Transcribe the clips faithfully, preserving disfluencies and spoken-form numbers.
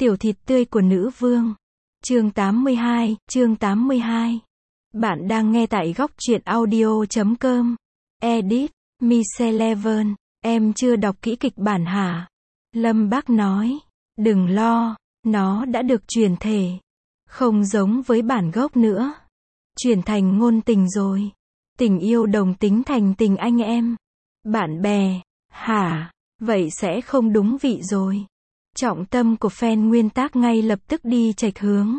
Tiểu thịt tươi của nữ vương. Chương tám mươi hai, chương tám mươi hai. Bạn đang nghe tại góc truyện audio chấm com. Edit, Micheleven, em chưa đọc kỹ kịch bản hả? Lâm Bác nói, đừng lo, nó đã được chuyển thể. Không giống với bản gốc nữa. Chuyển thành ngôn tình rồi. Tình yêu đồng tính thành tình anh em. Bạn bè, hả? Vậy sẽ không đúng vị rồi. Trọng tâm của fan nguyên tác ngay lập tức đi chệch hướng.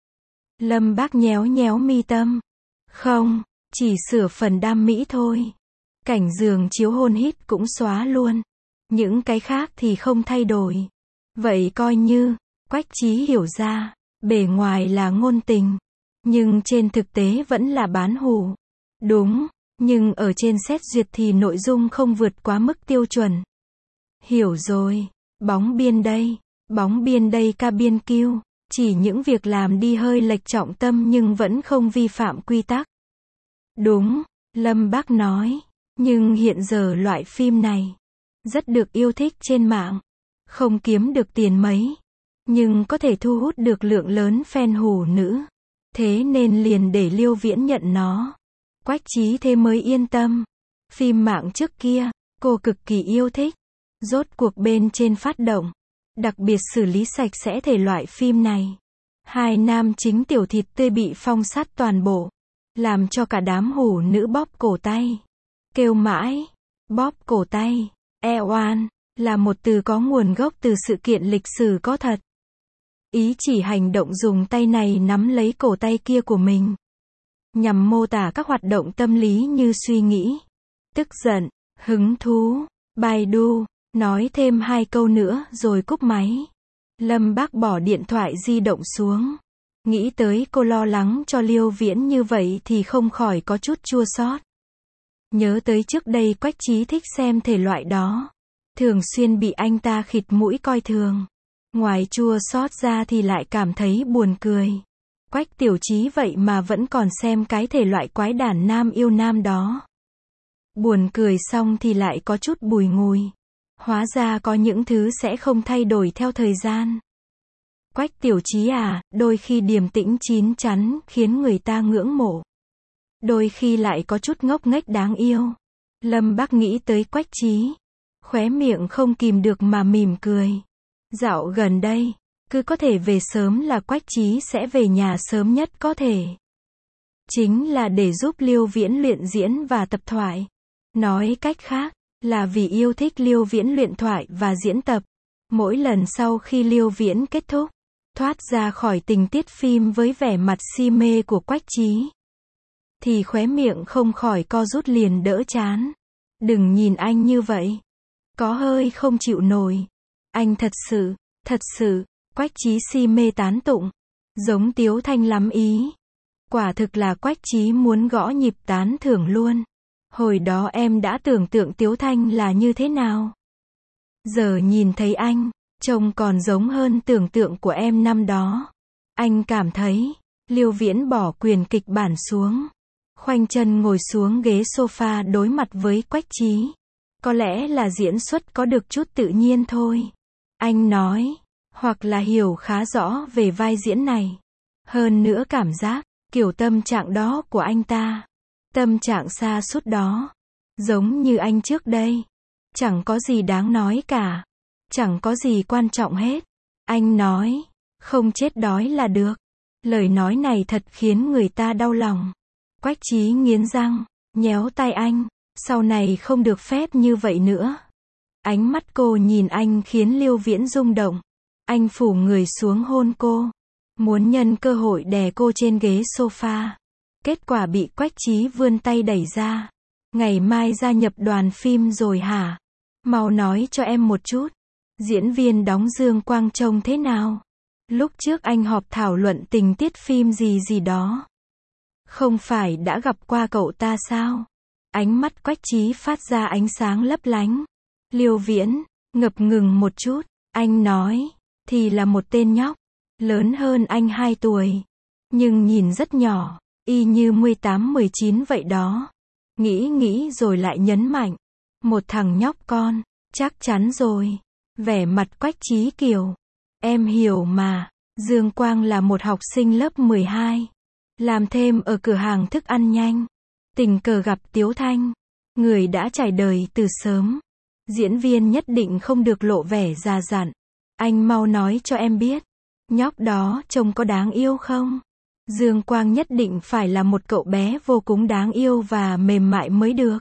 Lâm Bác nhéo nhéo mi tâm. Không, chỉ sửa phần đam mỹ thôi. Cảnh giường chiếu hôn hít cũng xóa luôn. Những cái khác thì không thay đổi. Vậy coi như, Quách Chí hiểu ra, bề ngoài là ngôn tình. Nhưng trên thực tế vẫn là bán hủ. Đúng, nhưng ở trên xét duyệt thì nội dung không vượt quá mức tiêu chuẩn. Hiểu rồi, bóng biên đây, bóng biên đây ca biên kiêu. Chỉ những việc làm đi hơi lệch trọng tâm nhưng vẫn không vi phạm quy tắc. Đúng, Lâm Bác nói, nhưng hiện giờ loại phim này rất được yêu thích trên mạng. Không kiếm được tiền mấy, nhưng có thể thu hút được lượng lớn fan hủ nữ. Thế nên liền để Liêu Viễn nhận nó. Quách Chí thế mới yên tâm. Phim mạng trước kia, cô cực kỳ yêu thích. Rốt cuộc bên trên phát động. Đặc biệt xử lý sạch sẽ thể loại phim này. Hai nam chính tiểu thịt tươi bị phong sát toàn bộ. Làm cho cả đám hủ nữ bóp cổ tay. Kêu mãi. Bóp cổ tay. E oan. Là một từ có nguồn gốc từ sự kiện lịch sử có thật. Ý chỉ hành động dùng tay này nắm lấy cổ tay kia của mình. Nhằm mô tả các hoạt động tâm lý như suy nghĩ, tức giận, hứng thú, Baidu. Nói thêm hai câu nữa rồi cúp máy. Lâm Bác bỏ điện thoại di động xuống. Nghĩ tới cô lo lắng cho Liêu Viễn như vậy thì không khỏi có chút chua xót. Nhớ tới trước đây Quách Chí thích xem thể loại đó. Thường xuyên bị anh ta khịt mũi coi thường. Ngoài chua xót ra thì lại cảm thấy buồn cười. Quách Tiểu Chí vậy mà vẫn còn xem cái thể loại quái đản nam yêu nam đó. Buồn cười xong thì lại có chút bùi ngùi. Hóa ra có những thứ sẽ không thay đổi theo thời gian. Quách Tiểu Chí à, đôi khi điềm tĩnh chín chắn khiến người ta ngưỡng mộ. Đôi khi lại có chút ngốc nghếch đáng yêu. Lâm Bác nghĩ tới Quách Chí. Khóe miệng không kìm được mà mỉm cười. Dạo gần đây, cứ có thể về sớm là Quách Chí sẽ về nhà sớm nhất có thể. Chính là để giúp Liêu Viễn luyện diễn và tập thoại. Nói cách khác, là vì yêu thích Liêu Viễn luyện thoại và diễn tập. Mỗi lần sau khi Liêu Viễn kết thúc, thoát ra khỏi tình tiết phim với vẻ mặt si mê của Quách Chí, thì khóe miệng không khỏi co rút liền đỡ chán. Đừng nhìn anh như vậy. Có hơi không chịu nổi. Anh thật sự, thật sự, Quách Chí si mê tán tụng. Giống Tiếu Thanh lắm ý. Quả thực là Quách Chí muốn gõ nhịp tán thưởng luôn. Hồi đó em đã tưởng tượng Tiếu Thanh là như thế nào. Giờ nhìn thấy anh, trông còn giống hơn tưởng tượng của em năm đó. Anh cảm thấy, Liêu Viễn bỏ quyền kịch bản xuống. Khoanh chân ngồi xuống ghế sofa đối mặt với Quách Chí. Có lẽ là diễn xuất có được chút tự nhiên thôi. Anh nói, hoặc là hiểu khá rõ về vai diễn này. Hơn nữa cảm giác, kiểu tâm trạng đó của anh ta. Tâm trạng sa sút đó. Giống như anh trước đây. Chẳng có gì đáng nói cả. Chẳng có gì quan trọng hết. Anh nói, không chết đói là được. Lời nói này thật khiến người ta đau lòng. Quách Chí nghiến răng, nhéo tay anh. Sau này không được phép như vậy nữa. Ánh mắt cô nhìn anh khiến Liêu Viễn rung động. Anh phủ người xuống hôn cô. Muốn nhân cơ hội đè cô trên ghế sofa. Kết quả bị Quách Chí vươn tay đẩy ra. Ngày mai gia nhập đoàn phim rồi hả? Mau nói cho em một chút. Diễn viên đóng Dương Quang trông thế nào? Lúc trước anh họp thảo luận tình tiết phim gì gì đó. Không phải đã gặp qua cậu ta sao? Ánh mắt Quách Chí phát ra ánh sáng lấp lánh. Liêu Viễn, ngập ngừng một chút. Anh nói, thì là một tên nhóc. Lớn hơn anh hai tuổi. Nhưng nhìn rất nhỏ. Y như mười tám mười chín vậy đó. Nghĩ nghĩ rồi lại nhấn mạnh. Một thằng nhóc con. Chắc chắn rồi. Vẻ mặt Quách Chí kiểu. Em hiểu mà. Dương Quang là một học sinh lớp mười hai. Làm thêm ở cửa hàng thức ăn nhanh. Tình cờ gặp Tiếu Thanh. Người đã trải đời từ sớm. Diễn viên nhất định không được lộ vẻ già dặn. Anh mau nói cho em biết. Nhóc đó trông có đáng yêu không? Dương Quang nhất định phải là một cậu bé vô cùng đáng yêu và mềm mại mới được.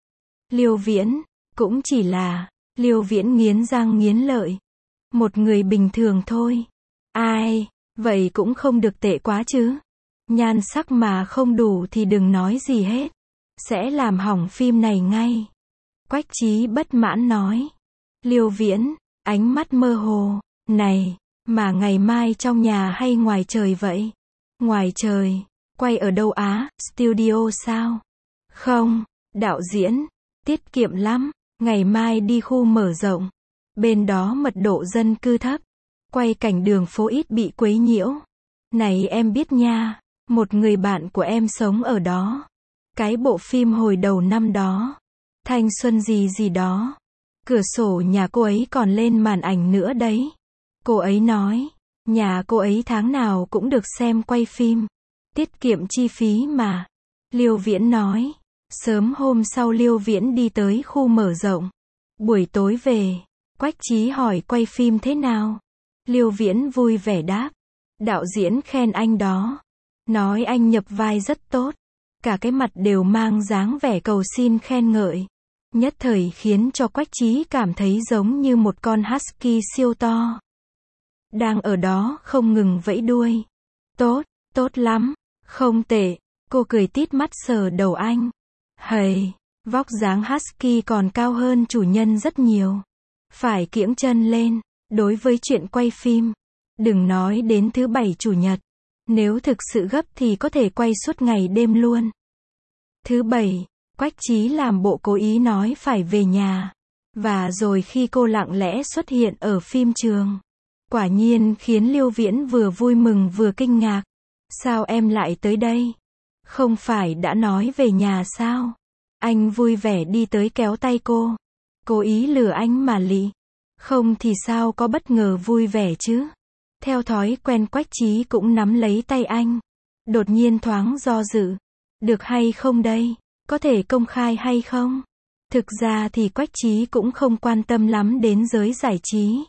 Liêu Viễn, cũng chỉ là, Liêu Viễn nghiến răng nghiến lợi. Một người bình thường thôi. Ai, vậy cũng không được tệ quá chứ. Nhan sắc mà không đủ thì đừng nói gì hết. Sẽ làm hỏng phim này ngay. Quách Chí bất mãn nói. Liêu Viễn, ánh mắt mơ hồ. Này, mà ngày mai trong nhà hay ngoài trời vậy? Ngoài trời, quay ở đâu á, studio sao? Không, đạo diễn, tiết kiệm lắm, ngày mai đi khu mở rộng. Bên đó mật độ dân cư thấp, quay cảnh đường phố ít bị quấy nhiễu. Này em biết nha, một người bạn của em sống ở đó. Cái bộ phim hồi đầu năm đó, thanh xuân gì gì đó. Cửa sổ nhà cô ấy còn lên màn ảnh nữa đấy. Cô ấy nói, nhà cô ấy tháng nào cũng được xem quay phim. Tiết kiệm chi phí mà. Liêu Viễn nói. Sớm hôm sau Liêu Viễn đi tới khu mở rộng. Buổi tối về, Quách Chí hỏi quay phim thế nào. Liêu Viễn vui vẻ đáp. Đạo diễn khen anh đó. Nói anh nhập vai rất tốt. Cả cái mặt đều mang dáng vẻ cầu xin khen ngợi. Nhất thời khiến cho Quách Chí cảm thấy giống như một con husky siêu to. Đang ở đó không ngừng vẫy đuôi. Tốt, tốt lắm, không tệ. Cô cười tít mắt sờ đầu anh. Hầy, vóc dáng husky còn cao hơn chủ nhân rất nhiều. Phải kiễng chân lên. Đối với chuyện quay phim, đừng nói đến thứ bảy chủ nhật. Nếu thực sự gấp thì có thể quay suốt ngày đêm luôn. Thứ bảy, Quách Chí làm bộ cố ý nói phải về nhà. Và rồi khi cô lặng lẽ xuất hiện ở phim trường, quả nhiên khiến Liêu Viễn vừa vui mừng vừa kinh ngạc. Sao em lại tới đây? Không phải đã nói về nhà sao? Anh vui vẻ đi tới kéo tay cô. Cố ý lừa anh mà lị. Không thì sao có bất ngờ vui vẻ chứ? Theo thói quen Quách Chí cũng nắm lấy tay anh. Đột nhiên thoáng do dự. Được hay không đây? Có thể công khai hay không? Thực ra thì Quách Chí cũng không quan tâm lắm đến giới giải trí.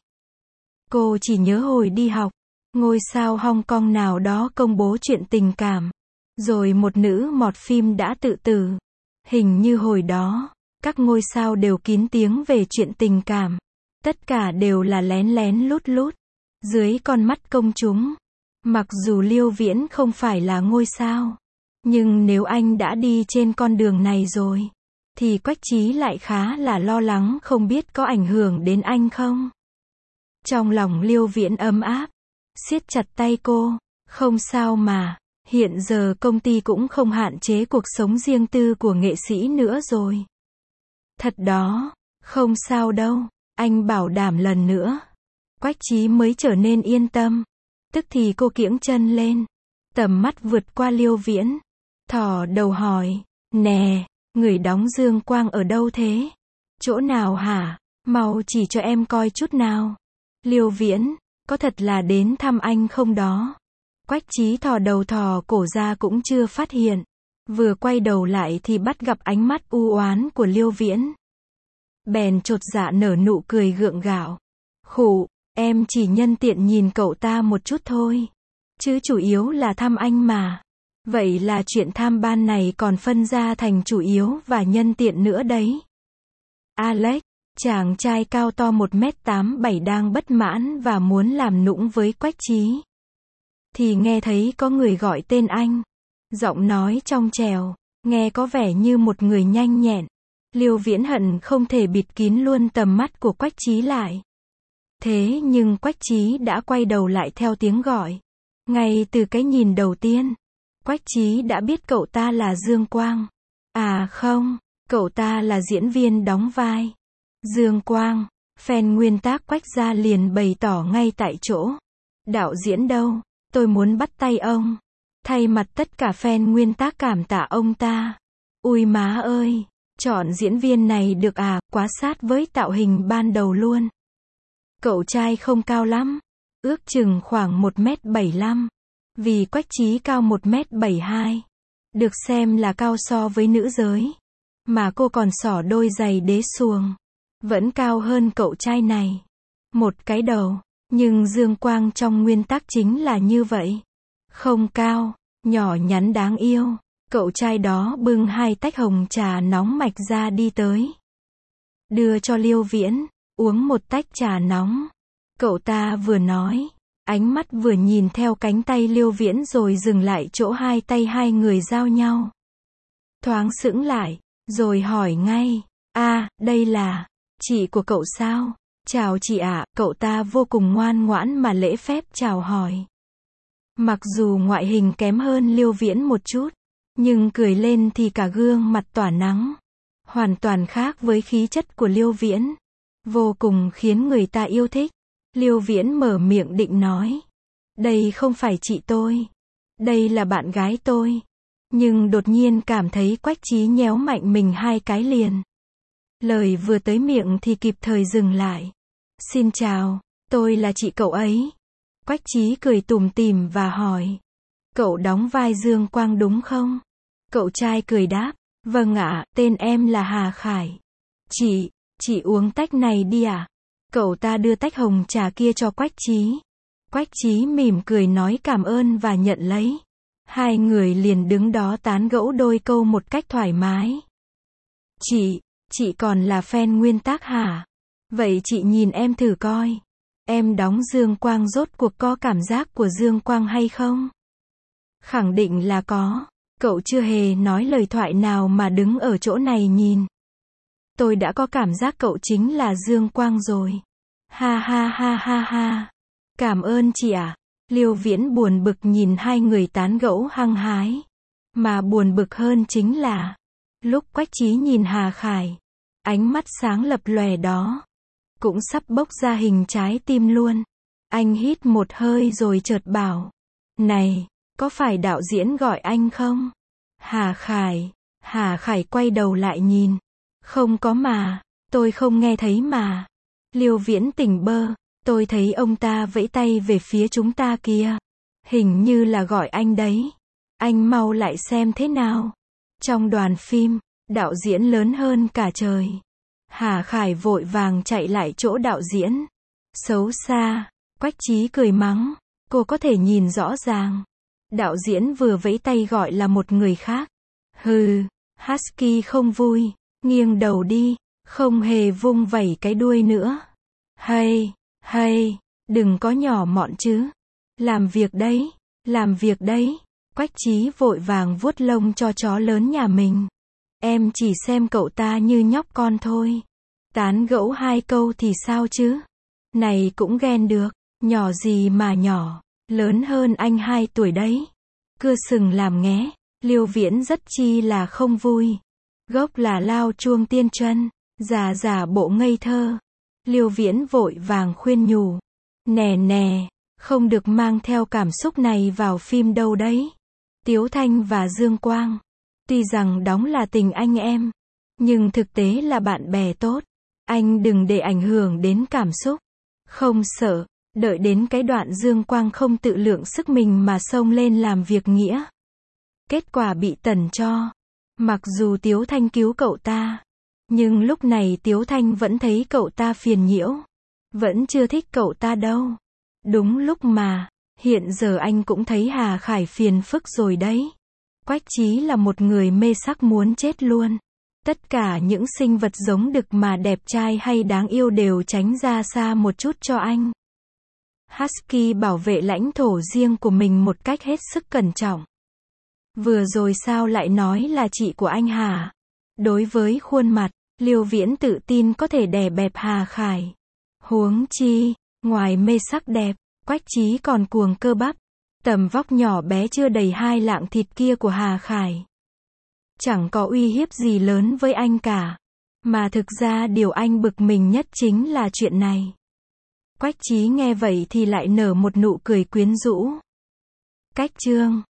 Cô chỉ nhớ hồi đi học, ngôi sao Hong Kong nào đó công bố chuyện tình cảm. Rồi một nữ mọt phim đã tự tử. Hình như hồi đó, các ngôi sao đều kín tiếng về chuyện tình cảm. Tất cả đều là lén lén lút lút. Dưới con mắt công chúng. Mặc dù Liêu Viễn không phải là ngôi sao. Nhưng nếu anh đã đi trên con đường này rồi, thì Quách Chí lại khá là lo lắng không biết có ảnh hưởng đến anh không. Trong lòng Liêu Viễn ấm áp, siết chặt tay cô. Không sao mà, hiện giờ công ty cũng không hạn chế cuộc sống riêng tư của nghệ sĩ nữa rồi. Thật đó, không sao đâu, anh bảo đảm lần nữa. Quách Chí mới trở nên yên tâm. Tức thì cô kiễng chân lên, tầm mắt vượt qua Liêu Viễn, thò đầu hỏi, nè, người đóng Dương Quang ở đâu thế? Chỗ nào hả? Mau chỉ cho em coi chút nào. Liêu Viễn, có thật là đến thăm anh không đó? Quách Chí thò đầu thò cổ ra cũng chưa phát hiện. Vừa quay đầu lại thì bắt gặp ánh mắt u oán của Liêu Viễn. Bèn chột dạ nở nụ cười gượng gạo. Khụ, em chỉ nhân tiện nhìn cậu ta một chút thôi. Chứ chủ yếu là thăm anh mà. Vậy là chuyện tham ban này còn phân ra thành chủ yếu và nhân tiện nữa đấy. Alex, chàng trai cao to một mét tám bảy đang bất mãn và muốn làm nũng với Quách Chí. Thì nghe thấy có người gọi tên anh. Giọng nói trong trẻo, nghe có vẻ như một người nhanh nhẹn. Liêu Viễn hận không thể bịt kín luôn tầm mắt của Quách Chí lại. Thế nhưng Quách Chí đã quay đầu lại theo tiếng gọi. Ngay từ cái nhìn đầu tiên, Quách Chí đã biết cậu ta là Dương Quang. À không, cậu ta là diễn viên đóng vai Dương Quang. Fan nguyên tác Quách gia liền bày tỏ ngay tại chỗ. Đạo diễn đâu? Tôi muốn bắt tay ông. Thay mặt tất cả fan nguyên tác cảm tạ ông ta. Ui má ơi, chọn diễn viên này được à, quá sát với tạo hình ban đầu luôn. Cậu trai không cao lắm, ước chừng khoảng một mét bảy lăm. Vì Quách Chí cao một mét bảy hai. Được xem là cao so với nữ giới. Mà cô còn xỏ đôi giày đế xuồng. Vẫn cao hơn cậu trai này. Một cái đầu. Nhưng Dương Quang trong nguyên tắc chính là như vậy. Không cao, nhỏ nhắn đáng yêu. Cậu trai đó bưng hai tách hồng trà nóng mạch ra đi tới. Đưa cho Liêu Viễn, uống một tách trà nóng. Cậu ta vừa nói, ánh mắt vừa nhìn theo cánh tay Liêu Viễn rồi dừng lại chỗ hai tay hai người giao nhau. Thoáng sững lại, rồi hỏi ngay, a, đây là, chị của cậu sao? Chào chị ạ, cậu ta vô cùng ngoan ngoãn mà lễ phép chào hỏi. Mặc dù ngoại hình kém hơn Liêu Viễn một chút, nhưng cười lên thì cả gương mặt tỏa nắng. Hoàn toàn khác với khí chất của Liêu Viễn. Vô cùng khiến người ta yêu thích. Liêu Viễn mở miệng định nói. Đây không phải chị tôi. Đây là bạn gái tôi. Nhưng đột nhiên cảm thấy Quách Chí nhéo mạnh mình hai cái liền. Lời vừa tới miệng thì kịp thời dừng lại. Xin chào, tôi là chị cậu ấy. Quách Chí cười tủm tỉm và hỏi. Cậu đóng vai Dương Quang đúng không? Cậu trai cười đáp. Vâng ạ, tên em là Hà Khải. Chị, chị uống tách này đi ạ. Cậu ta đưa tách hồng trà kia cho Quách Chí. Quách Chí mỉm cười nói cảm ơn và nhận lấy. Hai người liền đứng đó tán gẫu đôi câu một cách thoải mái. Chị, chị còn là fan nguyên tác hả? Vậy chị nhìn em thử coi. Em đóng Dương Quang rốt cuộc có cảm giác của Dương Quang hay không? Khẳng định là có. Cậu chưa hề nói lời thoại nào mà đứng ở chỗ này nhìn. Tôi đã có cảm giác cậu chính là Dương Quang rồi. Ha ha ha ha ha. Cảm ơn chị ạ. À. Liêu Viễn buồn bực nhìn hai người tán gẫu hăng hái. Mà buồn bực hơn chính là, lúc Quách Chí nhìn Hà Khải, ánh mắt sáng lập lòe đó, cũng sắp bốc ra hình trái tim luôn. Anh hít một hơi rồi chợt bảo, này, có phải đạo diễn gọi anh không? Hà Khải, Hà Khải quay đầu lại nhìn. Không có mà, tôi không nghe thấy mà. Liêu Viễn tỉnh bơ, tôi thấy ông ta vẫy tay về phía chúng ta kìa. Hình như là gọi anh đấy. Anh mau lại xem thế nào. Trong đoàn phim, đạo diễn lớn hơn cả trời. Hà Khải vội vàng chạy lại chỗ đạo diễn. Xấu xa, Quách Chí cười mắng. Cô có thể nhìn rõ ràng. Đạo diễn vừa vẫy tay gọi là một người khác. Hừ, Husky không vui, nghiêng đầu đi, không hề vung vẩy cái đuôi nữa. Hay, hay, đừng có nhỏ mọn chứ. Làm việc đấy, làm việc đấy. Quách Chí vội vàng vuốt lông cho chó lớn nhà mình. Em chỉ xem cậu ta như nhóc con thôi. Tán gẫu hai câu thì sao chứ? Này cũng ghen được, nhỏ gì mà nhỏ, lớn hơn anh hai tuổi đấy. Cưa sừng làm nghé. Liêu Viễn rất chi là không vui. Gốc là lao chuông tiên chân, già già bộ ngây thơ. Liêu Viễn vội vàng khuyên nhủ. Nè nè, không được mang theo cảm xúc này vào phim đâu đấy. Tiếu Thanh và Dương Quang, tuy rằng đóng là tình anh em, nhưng thực tế là bạn bè tốt. Anh đừng để ảnh hưởng đến cảm xúc. Không sợ, đợi đến cái đoạn Dương Quang không tự lượng sức mình mà xông lên làm việc nghĩa. Kết quả bị tẩn cho. Mặc dù Tiếu Thanh cứu cậu ta, nhưng lúc này Tiếu Thanh vẫn thấy cậu ta phiền nhiễu. Vẫn chưa thích cậu ta đâu. Đúng lúc mà, hiện giờ anh cũng thấy Hà Khải phiền phức rồi đấy. Quách Chí là một người mê sắc muốn chết luôn. Tất cả những sinh vật giống đực mà đẹp trai hay đáng yêu đều tránh ra xa một chút cho anh. Husky bảo vệ lãnh thổ riêng của mình một cách hết sức cẩn trọng. Vừa rồi sao lại nói là chị của anh hả? Đối với khuôn mặt, Liêu Viễn tự tin có thể đè bẹp Hà Khải. Huống chi, ngoài mê sắc đẹp, Quách Chí còn cuồng cơ bắp. Tầm vóc nhỏ bé chưa đầy hai lạng thịt kia của Hà Khải chẳng có uy hiếp gì lớn với anh cả. Mà thực ra điều anh bực mình nhất chính là chuyện này. Quách Chí nghe vậy thì lại nở một nụ cười quyến rũ. Cách chương